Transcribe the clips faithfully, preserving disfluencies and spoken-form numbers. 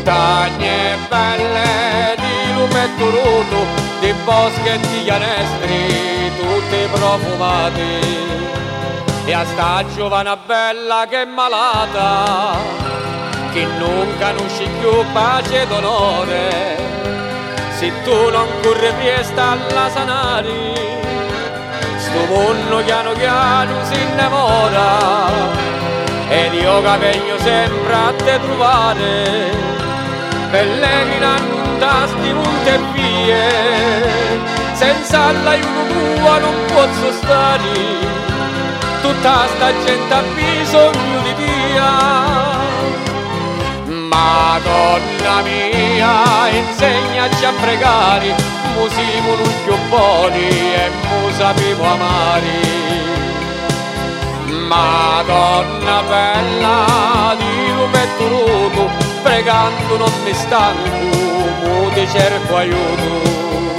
montagne belle di lumetto ruto, di boschi e di canestri tutti profumati, e a sta giovana bella che è malata, che non conosci più pace d'onore, se tu non corri priesta alla sanari, sto mondo piano piano si innamora, ed io capeglio sempre a te trovare, pellegrina non tasti monti e vie, senza l'aiuto tuo non posso stare, tutta sta gente ha bisogno di Dio. Madonna mia, insegnaci a pregare, mu siamo noi più buoni e mu sapevo amare. Madonna bella di lumetto ruto, pregando non mi stanco, mu ti cerco aiuto.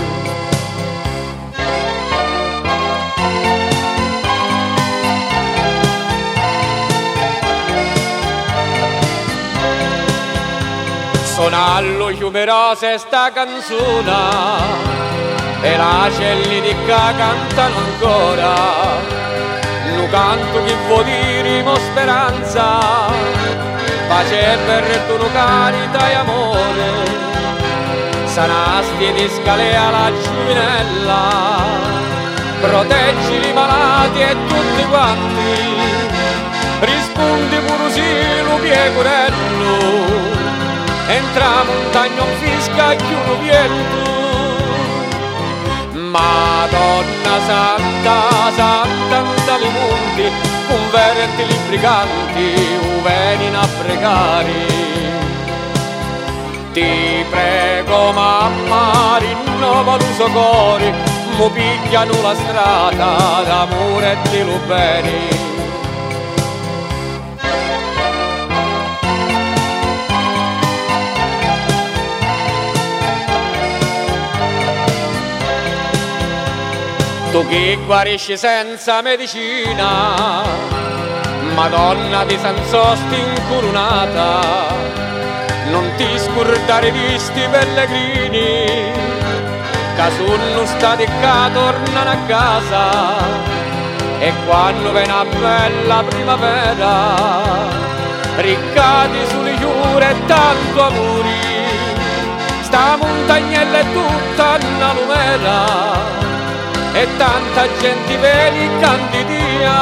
Sonallo fiume rose sta canzone, e la celli di ca cantano ancora, nu canto che vuol dire mo speranza, pace per tu nu carità e amore, sanasti di scalea la giovinella, proteggi i malati e tutti quanti, rispondi pure sì lo piegorello, entra montagna un fisca e chiudo viento. Madonna santa, santa dalle monti, con verenti li briganti, u venino a pregare. Ti prego mamma, rinnova l'uso cuore, mo pigliano la strada d'amore e di lo bene. Tu che guarisci senza medicina, Madonna di San Sosti incoronata, non ti scordare visti pellegrini, che sono stati qua tornano a casa, e quando viene a bella primavera, riccati sulle chiure e tanto amori, sta montagnella è tutta una lumera, e tanta gente vedi candidia.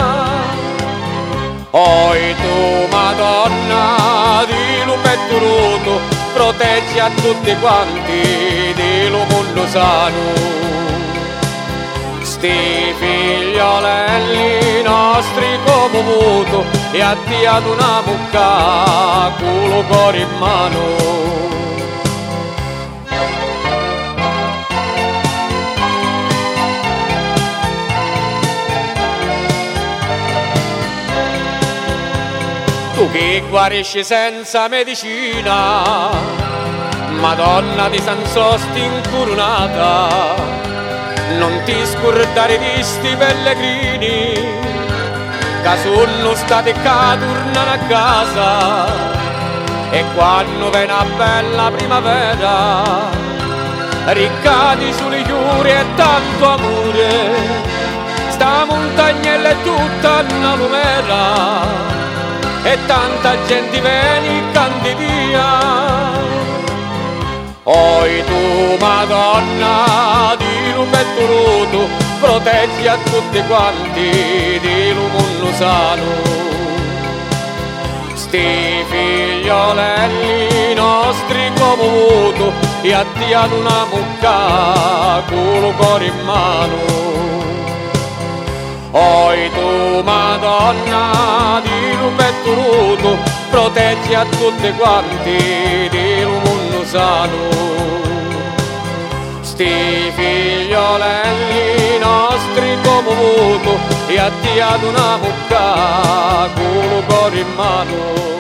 Oi tu Madonna di lumetto ruto, proteggi a tutti quanti di lo mondo sano, sti figliolelli nostri come muto, e a te ad una mucca culo cuore in mano. Tu che guarisci senza medicina, Madonna di San Sosti incoronata, non ti scordare visti pellegrini, che sono stati qua tornano a casa, e quando viene a bella primavera, riccati sulle chiure e tanto amore, sta montagnella è tutta una lumera, e tanta gente vieni candidia. Oi tu Madonna di lumetto ruto, proteggi a tutti quanti di lo mondo sano, sti figliolelli nostri come muto, e a te ad una mucca culo cuore in mano. Oi tu Madonna di lumetto ruto, proteggi a tutti quanti di lo mondo sano, sti figliolelli nostri come muto, e a te ad una mucca culo cuore in mano.